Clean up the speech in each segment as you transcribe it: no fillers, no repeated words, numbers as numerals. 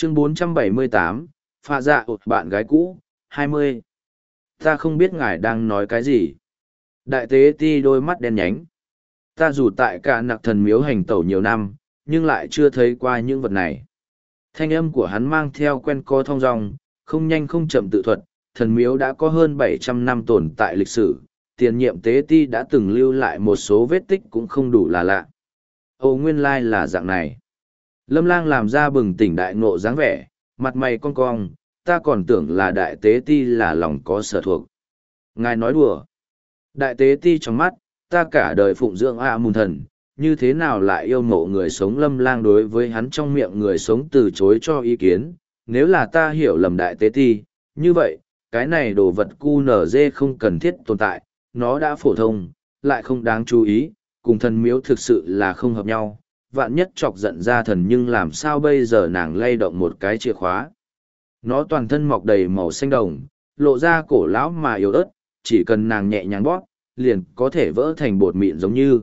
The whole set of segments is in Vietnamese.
Chương 478, pha dạ bạn gái cũ, 20. Ta không biết ngài đang nói cái gì. Đại tế ti đôi mắt đen nhánh. Ta dù tại cả nặc thần miếu hành tẩu nhiều năm, nhưng lại chưa thấy qua những vật này. Thanh âm của hắn mang theo quen co thong dong, không nhanh không chậm tự thuật. Thần miếu đã có hơn 700 năm tồn tại lịch sử, tiền nhiệm tế ti đã từng lưu lại một số vết tích cũng không đủ là lạ. Ồ, nguyên lai là dạng này. Lâm Lang làm ra bừng tỉnh đại ngộ dáng vẻ, mặt mày cong cong, ta còn tưởng là đại tế ti là lòng có sở thuộc. Ngài nói đùa. Đại tế ti trong mắt, ta cả đời phụng dưỡng mùn thần, như thế nào lại yêu mộ người sống. Lâm Lang đối với hắn trong miệng người sống từ chối cho ý kiến. Nếu là ta hiểu lầm đại tế ti, như vậy, cái này đồ vật QNZ không cần thiết tồn tại, nó đã phổ thông, lại không đáng chú ý, cùng thần miếu thực sự là không hợp nhau. Vạn nhất chọc giận ra thần, nhưng làm sao bây giờ? Nàng lay động một cái chìa khóa. Nó toàn thân mọc đầy màu xanh đồng, lộ ra cổ lão mà yếu ớt, chỉ cần nàng nhẹ nhàng bóp, liền có thể vỡ thành bột mịn giống như.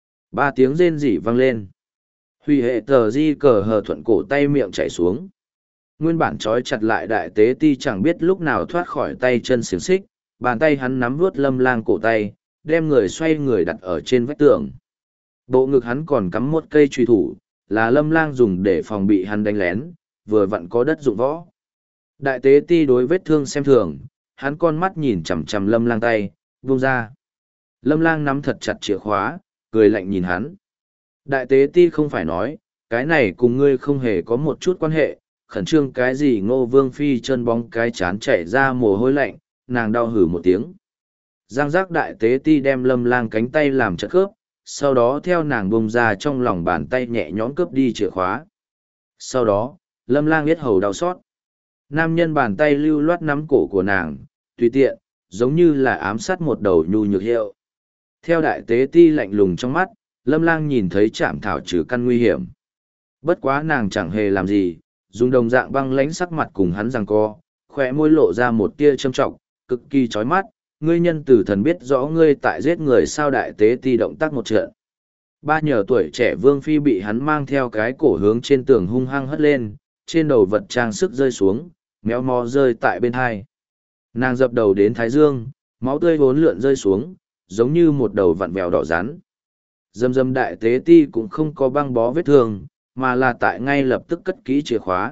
3 tiếng rên rỉ vang lên. Huy hệ tờ di cờ hờ thuận cổ tay miệng chảy xuống. Nguyên bản trói chặt lại đại tế ti chẳng biết lúc nào thoát khỏi tay chân xiềng xích, bàn tay hắn nắm vuốt Lâm Lang cổ tay, đem người xoay người đặt ở trên vách tường. Bộ ngực hắn còn cắm một cây truy thủ, là Lâm Lang dùng để phòng bị hắn đánh lén, vừa vặn có đất dụng võ. Đại tế ti đối vết thương xem thường, hắn con mắt nhìn chằm chằm Lâm Lang tay, buông ra. Lâm Lang nắm thật chặt chìa khóa, cười lạnh nhìn hắn. Đại tế ti không phải nói, cái này cùng ngươi không hề có một chút quan hệ, khẩn trương cái gì? Ngô Vương Phi chân bóng cái chán chảy ra mồ hôi lạnh, nàng đau hử một tiếng. Giang giác đại tế ti đem Lâm Lang cánh tay làm chật khớp, sau đó theo nàng bông ra trong lòng bàn tay nhẹ nhõm cướp đi chìa khóa. Sau đó, Lâm Lang biết hầu đau xót. Nam nhân bàn tay lưu loát nắm cổ của nàng, tùy tiện, giống như là ám sát một đầu nhu nhược hiệu. Theo đại tế ti lạnh lùng trong mắt, Lâm Lang nhìn thấy chạm thảo trừ căn nguy hiểm. Bất quá nàng chẳng hề làm gì, dùng đồng dạng băng lãnh sắc mặt cùng hắn giằng co, khóe môi lộ ra một tia châm trọng, cực kỳ chói mắt. Ngươi nhân tử thần biết rõ ngươi tại giết người sao? Đại tế ti động tác một trận. 3 nhờ tuổi trẻ Vương Phi bị hắn mang theo cái cổ hướng trên tường hung hăng hất lên, trên đầu vật trang sức rơi xuống, méo mó rơi tại bên hai. Nàng dập đầu đến thái dương, máu tươi vốn lượn rơi xuống, giống như một đầu vặn vẹo đỏ rắn. Dâm dâm đại tế ti cũng không có băng bó vết thương, mà là tại ngay lập tức cất kỹ chìa khóa.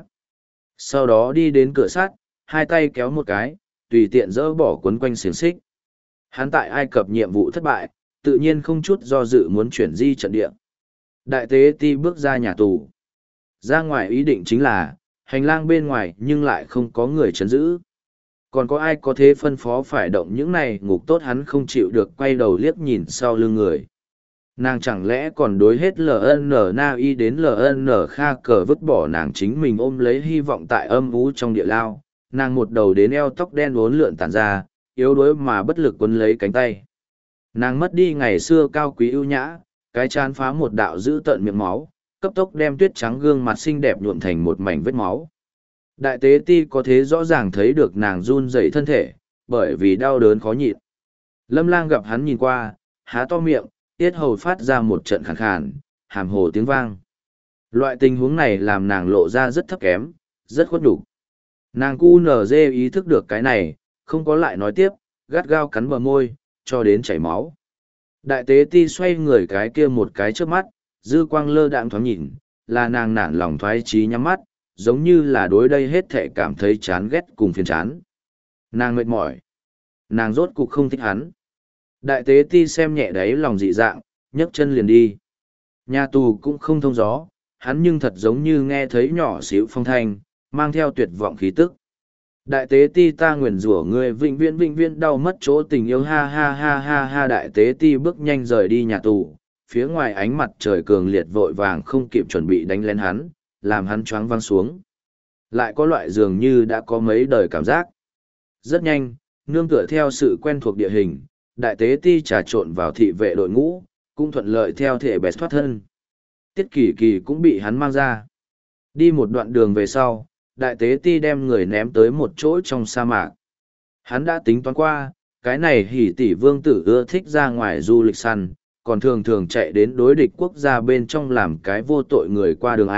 Sau đó đi đến cửa sắt, hai tay kéo một cái, tùy tiện dỡ bỏ quấn quanh xiềng xích. Hắn tại Ai Cập nhiệm vụ thất bại, tự nhiên không chút do dự muốn chuyển di trận địa. Đại tế ti bước ra nhà tù. Ra ngoài ý định chính là, hành lang bên ngoài nhưng lại không có người chấn giữ. Còn có ai có thế phân phó phải động những này? Ngục tốt hắn không chịu được quay đầu liếc nhìn sau lưng người. Nàng chẳng lẽ còn đối hết LN Na Y đến LN Kha cờ vứt bỏ nàng chính mình ôm lấy hy vọng tại âm ú trong địa lao. Nàng một đầu đến eo tóc đen uốn lượn tản ra, yếu đuối mà bất lực quấn lấy cánh tay. Nàng mất đi ngày xưa cao quý ưu nhã, cái chán phá một đạo dữ tợn miệng máu, cấp tốc đem tuyết trắng gương mặt xinh đẹp nhuộm thành một mảnh vết máu. Đại tế ti có thế rõ ràng thấy được nàng run rẩy thân thể, bởi vì đau đớn khó nhịn. Lâm Lang gặp hắn nhìn qua, há to miệng, tiết hầu phát ra một trận khàn khàn, hàm hồ tiếng vang. Loại tình huống này làm nàng lộ ra rất thấp kém, rất khuất nhục. Nàng QNZ ý thức được cái này, không có lại nói tiếp, gắt gao cắn bờ môi, cho đến chảy máu. Đại tế ti xoay người cái kia một cái trước mắt, dư quang lơ đãng thoáng nhìn, là nàng nản lòng thoái chí nhắm mắt, giống như là đối đây hết thệ cảm thấy chán ghét cùng phiền chán. Nàng mệt mỏi. Nàng rốt cục không thích hắn. Đại tế ti xem nhẹ đáy lòng dị dạng, nhấc chân liền đi. Nhà tù cũng không thông gió, hắn nhưng thật giống như nghe thấy nhỏ xíu phong thanh, mang theo tuyệt vọng khí tức. Đại tế ti ta nguyền rủa ngươi vĩnh viễn đau mất chỗ tình yêu, ha ha ha ha ha. Đại tế ti bước nhanh rời đi nhà tù, phía ngoài ánh mặt trời cường liệt vội vàng không kịp chuẩn bị đánh lên hắn, làm hắn choáng văng xuống. Lại có loại dường như đã có mấy đời cảm giác. Rất nhanh, nương tựa theo sự quen thuộc địa hình, đại tế ti trà trộn vào thị vệ đội ngũ, cũng thuận lợi theo thể bẹt thoát thân. Tiết Kỳ Kỳ cũng bị hắn mang ra. Đi một đoạn đường về sau, đại tế ti đem người ném tới một chỗ trong sa mạc. Hắn đã tính toán qua, cái này hỉ tỷ vương tử ưa thích ra ngoài du lịch săn, còn thường thường chạy đến đối địch quốc gia bên trong làm cái vô tội người qua đường A,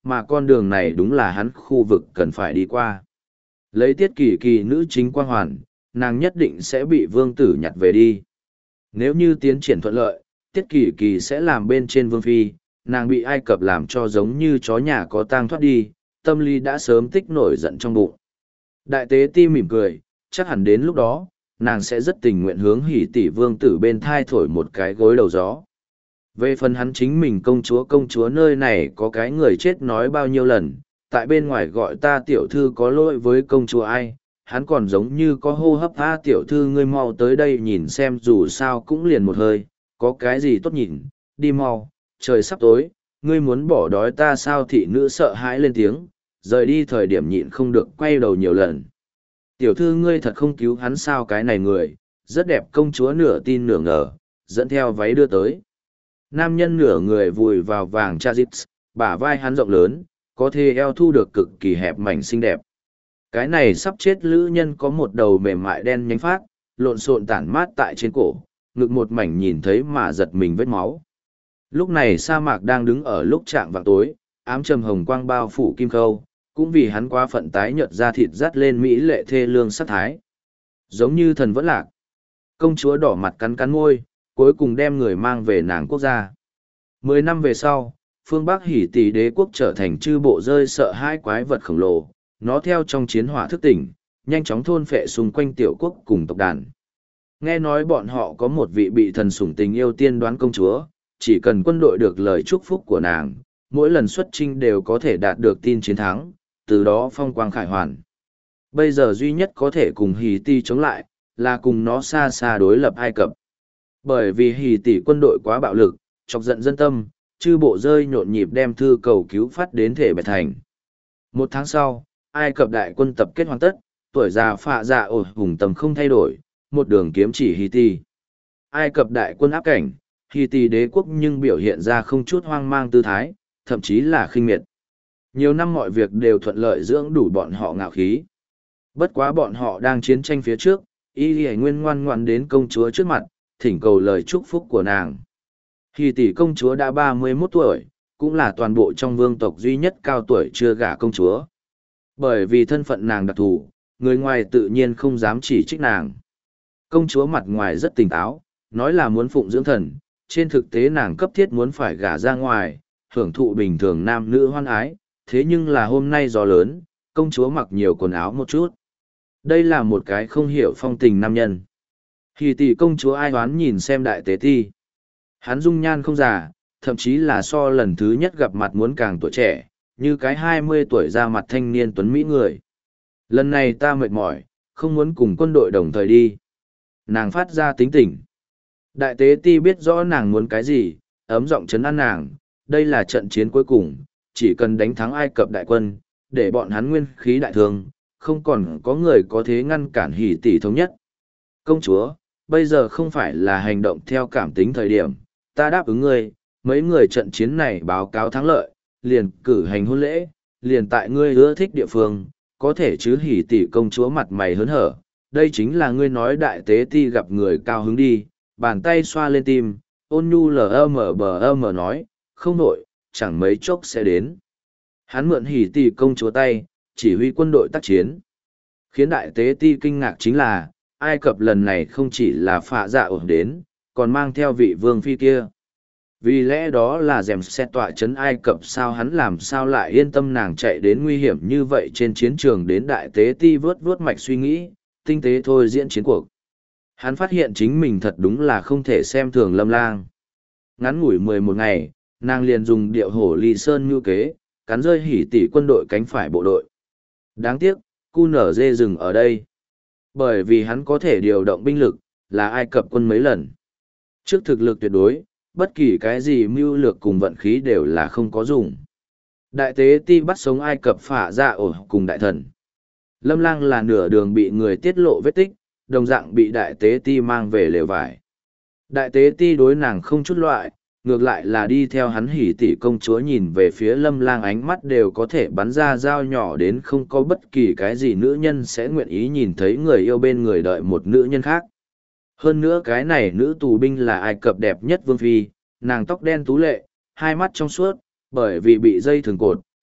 mà con đường này đúng là hắn khu vực cần phải đi qua. Lấy Tiết Kỳ Kỳ nữ chính quang hoàn, nàng nhất định sẽ bị vương tử nhặt về đi. Nếu như tiến triển thuận lợi, Tiết Kỳ Kỳ sẽ làm bên trên vương phi, nàng bị Ai Cập làm cho giống như chó nhà có tang thoát đi, tâm lý đã sớm tích nổi giận trong bụng. Đại tế ti mỉm cười, chắc hẳn đến lúc đó, nàng sẽ rất tình nguyện hướng Hỉ Tỷ vương tử bên thai thổi một cái gối đầu gió. Về phần hắn chính mình công chúa nơi này có cái người chết nói bao nhiêu lần, tại bên ngoài gọi ta tiểu thư có lỗi với công chúa ai, hắn còn giống như có hô hấp tha tiểu thư ngươi mau tới đây nhìn xem dù sao cũng liền một hơi, có cái gì tốt nhìn, đi mau, trời sắp tối, ngươi muốn bỏ đói ta sao thị nữ sợ hãi lên tiếng, rời đi thời điểm nhịn không được quay đầu nhiều lần. Tiểu thư ngươi thật không cứu hắn sao cái này người, rất đẹp công chúa nửa tin nửa ngờ, dẫn theo váy đưa tới. Nam nhân nửa người vùi vào vàng Chazit, bả vai hắn rộng lớn, có thể eo thu được cực kỳ hẹp mảnh xinh đẹp. Cái này sắp chết lữ nhân có một đầu mềm mại đen nhánh phát, lộn xộn tản mát tại trên cổ, ngực một mảnh nhìn thấy mà giật mình vết máu. Lúc này sa mạc đang đứng ở lúc chạm vào tối, ám trầm hồng quang bao phủ kim khâu, cũng vì hắn quá phận tái nhợt da thịt dắt lên mỹ lệ thê lương sát thái. Giống như thần vẫn lạc. Công chúa đỏ mặt cắn cắn môi, cuối cùng đem người mang về nàng quốc gia. 10 năm về sau, phương Bắc Hỉ Tỷ đế quốc trở thành chư bộ rơi sợ hai quái vật khổng lồ, nó theo trong chiến hỏa thức tỉnh, nhanh chóng thôn phệ xung quanh tiểu quốc cùng tộc đàn. Nghe nói bọn họ có một vị bị thần sủng tình yêu tiên đoán công chúa, chỉ cần quân đội được lời chúc phúc của nàng, mỗi lần xuất chinh đều có thể đạt được tin chiến thắng, từ đó phong quang khải hoàn. Bây giờ duy nhất có thể cùng Hỉ Tỷ chống lại, là cùng nó xa xa đối lập Ai Cập. Bởi vì Hỉ Tỷ quân đội quá bạo lực, chọc giận dân tâm, chư bộ rơi nhộn nhịp đem thư cầu cứu phát đến thể bạch thành. 1 tháng sau, Ai Cập đại quân tập kết hoàn tất, tuổi già phạ dạ ổ hùng tầm không thay đổi, một đường kiếm chỉ Hỉ Tỷ. Ai Cập đại quân áp cảnh, Hỉ Tỷ đế quốc nhưng biểu hiện ra không chút hoang mang tư thái, thậm chí là khinh miệt. Nhiều năm mọi việc đều thuận lợi dưỡng đủ bọn họ ngạo khí. Bất quá bọn họ đang chiến tranh phía trước, Y Hải Nguyên ngoan ngoãn đến công chúa trước mặt, thỉnh cầu lời chúc phúc của nàng. Hỉ Tỷ công chúa đã 31 tuổi, cũng là toàn bộ trong vương tộc duy nhất cao tuổi chưa gả công chúa. Bởi vì thân phận nàng đặc thù, người ngoài tự nhiên không dám chỉ trích nàng. Công chúa mặt ngoài rất tỉnh táo, nói là muốn phụng dưỡng thần, trên thực tế nàng cấp thiết muốn phải gả ra ngoài, hưởng thụ bình thường nam nữ hoan ái, thế nhưng là hôm nay gió lớn, công chúa mặc nhiều quần áo một chút. Đây là một cái không hiểu phong tình nam nhân. Hỉ Tỷ công chúa ai oán nhìn xem đại tế ti. Hắn dung nhan không già, thậm chí là so lần thứ nhất gặp mặt muốn càng tuổi trẻ, như cái 20 tuổi ra mặt thanh niên tuấn mỹ người. Lần này ta mệt mỏi, không muốn cùng quân đội đồng thời đi. Nàng phát ra tính tình. Đại tế ti biết rõ nàng muốn cái gì, ấm giọng trấn an nàng, đây là trận chiến cuối cùng, chỉ cần đánh thắng Ai Cập đại quân, để bọn hắn nguyên khí đại thương, không còn có người có thế ngăn cản Hỉ Tỷ thống nhất. Công chúa, bây giờ không phải là hành động theo cảm tính thời điểm, ta đáp ứng ngươi, mấy người trận chiến này báo cáo thắng lợi, liền cử hành hôn lễ, liền tại ngươi ưa thích địa phương, có thể chứ Hỉ Tỷ công chúa mặt mày hớn hở, đây chính là ngươi nói đại tế ti gặp người cao hứng đi, bàn tay xoa lên tim, ôn nhu lm nói, không nổi, chẳng mấy chốc sẽ đến. Hắn mượn Hỉ Tỷ công chúa tay, chỉ huy quân đội tác chiến. Khiến đại tế ti kinh ngạc chính là, Ai Cập lần này không chỉ là phạ dạ ổn đến, còn mang theo vị vương phi kia. Vì lẽ đó là dèm xe tọa chấn Ai Cập sao hắn làm sao lại yên tâm nàng chạy đến nguy hiểm như vậy trên chiến trường đến đại tế ti vớt vớt mạch suy nghĩ, tinh tế thôi diễn chiến cuộc. Hắn phát hiện chính mình thật đúng là không thể xem thường Lâm Lang. Ngắn ngủi 11 ngày, nàng liền dùng điệu hổ ly sơn như kế, cắn rơi Hỉ Tỷ quân đội cánh phải bộ đội. Đáng tiếc, QNZ dừng ở đây. Bởi vì hắn có thể điều động binh lực, là Ai Cập quân mấy lần. Trước thực lực tuyệt đối, bất kỳ cái gì mưu lược cùng vận khí đều là không có dùng. Đại tế ti bắt sống Ai Cập phả ra ổ cùng đại thần. Lâm Lang là nửa đường bị người tiết lộ vết tích, đồng dạng bị đại tế ti mang về lều vải. Đại tế ti đối nàng không chút loại, ngược lại là đi theo hắn Hỉ Tỷ công chúa nhìn về phía Lâm Lang ánh mắt đều có thể bắn ra dao nhỏ đến không có bất kỳ cái gì nữ nhân sẽ nguyện ý nhìn thấy người yêu bên người đợi một nữ nhân khác. Hơn nữa cái này nữ tù binh là Ai Cập đẹp nhất vương phi, nàng tóc đen tú lệ, hai mắt trong suốt, bởi vì bị dây thường cột,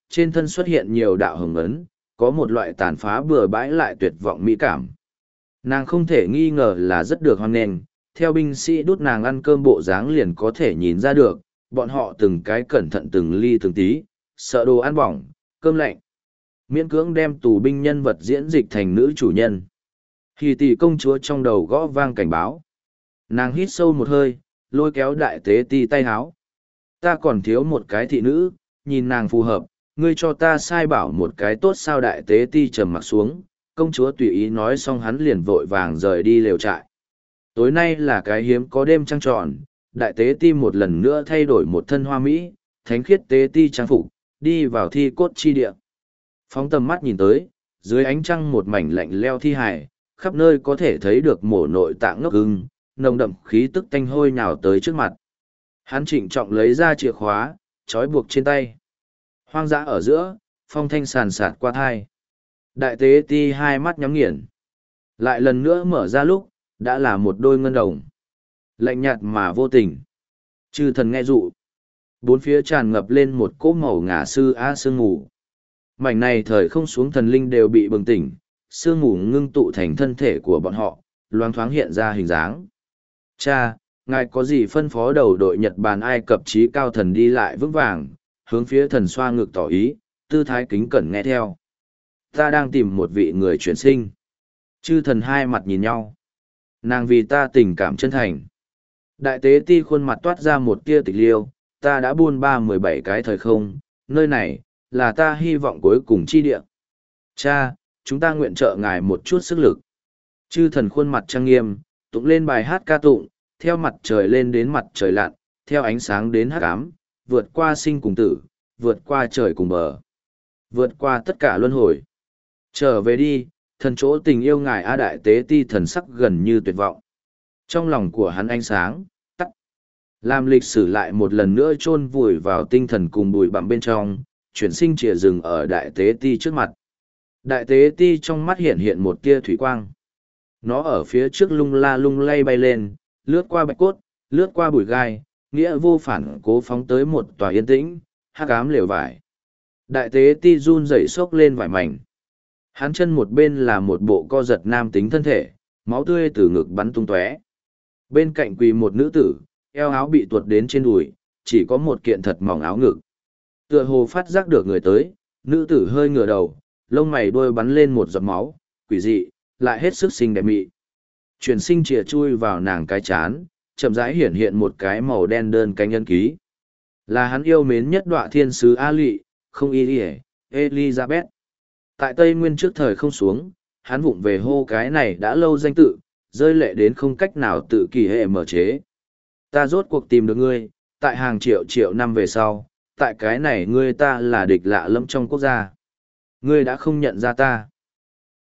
trên thân xuất hiện nhiều đạo hồng ấn, có một loại tàn phá bừa bãi lại tuyệt vọng mỹ cảm. Nàng không thể nghi ngờ là rất được hoan nghênh, theo binh sĩ đút nàng ăn cơm bộ dáng liền có thể nhìn ra được, bọn họ từng cái cẩn thận từng ly từng tí, sợ đồ ăn bỏng, cơm lạnh. Miễn cưỡng đem tù binh nhân vật diễn dịch thành nữ chủ nhân. Thì tỷ công chúa trong đầu gõ vang cảnh báo. Nàng hít sâu một hơi, lôi kéo đại tế ti tay háo. Ta còn thiếu một cái thị nữ, nhìn nàng phù hợp, ngươi cho ta sai bảo một cái tốt sao. Đại tế ti trầm mặc xuống, công chúa tùy ý nói xong hắn liền vội vàng rời đi lều trại. Tối nay là cái hiếm có đêm trăng tròn, đại tế ti một lần nữa thay đổi một thân hoa mỹ, thánh khiết tế ti trang phục, đi vào thi cốt chi địa. Phóng tầm mắt nhìn tới, dưới ánh trăng một mảnh lạnh leo thi hài, khắp nơi có thể thấy được mổ nội tạng ngốc ưng, nồng đậm khí tức tanh hôi nhào tới trước mặt. Hắn trịnh trọng lấy ra chìa khóa, trói buộc trên tay. Hoang dã ở giữa, phong thanh sàn sạt qua thai. Đại tế ti hai mắt nhắm nghiền. Lại lần nữa mở ra lúc, đã là một đôi ngân đồng. Lạnh nhạt mà vô tình. Chư thần nghe dụ. Bốn phía tràn ngập lên một cỗ màu ngả sư á sương ngủ. Mảnh này thời không xuống thần linh đều bị bừng tỉnh, sương ngủ ngưng tụ thành thân thể của bọn họ, loáng thoáng hiện ra hình dáng. Cha, ngài có gì phân phó? Đầu đội Nhật Bản Ai Cập trí cao thần đi lại vững vàng, hướng phía thần xoa ngực tỏ ý, tư thái kính cẩn nghe theo. Ta đang tìm một vị người chuyển sinh. Chư thần hai mặt nhìn nhau. Nàng vì ta tình cảm chân thành. Đại tế ti khuôn mặt toát ra một tia tịch liêu, ta đã buôn ba 17 cái thời không, nơi này, là ta hy vọng cuối cùng chi địa. Cha, chúng ta nguyện trợ ngài một chút sức lực. Chư thần khuôn mặt trang nghiêm, tụng lên bài hát ca tụng, theo mặt trời lên đến mặt trời lặn, theo ánh sáng đến hắc ám, vượt qua sinh cùng tử, vượt qua trời cùng bờ, vượt qua tất cả luân hồi. Trở về đi, thần chỗ tình yêu ngài. A đại tế ti thần sắc gần như tuyệt vọng. Trong lòng của hắn ánh sáng, tắt. Làm lịch sử lại một lần nữa chôn vùi vào tinh thần cùng bụi bặm bên trong, chuyển sinh chìa rừng ở đại tế ti trước mặt. Đại tế ti trong mắt hiện hiện một tia thủy quang. Nó ở phía trước lung la lung lay bay lên, lướt qua bạch cốt, lướt qua bụi gai, nghĩa vô phản cố phóng tới một tòa yên tĩnh, hắc ám lều vải. Đại tế ti run rẩy xốc lên vải mảnh. Hắn chân một bên là một bộ co giật nam tính thân thể, máu tươi từ ngực bắn tung tóe. Bên cạnh quỳ một nữ tử, eo áo bị tuột đến trên đùi, chỉ có một kiện thật mỏng áo ngực. Tựa hồ phát giác được người tới, nữ tử hơi ngửa đầu, lông mày đuôi bắn lên một giọt máu, quỷ dị, lại hết sức xinh đẹp mị. Chuyển sinh chìa chui vào nàng cái chán, chậm rãi hiển hiện một cái màu đen đơn cánh ấn ký. Là hắn yêu mến nhất đọa thiên sứ A Lị, không y Elizabeth. Tại Tây Nguyên trước thời không xuống, hắn vụng về hô cái này đã lâu danh tự, rơi lệ đến không cách nào tự kỳ hệ mở chế. Ta rốt cuộc tìm được ngươi, tại hàng triệu triệu năm về sau, tại cái này ngươi ta là địch lạ lẫm trong quốc gia. Ngươi đã không nhận ra ta.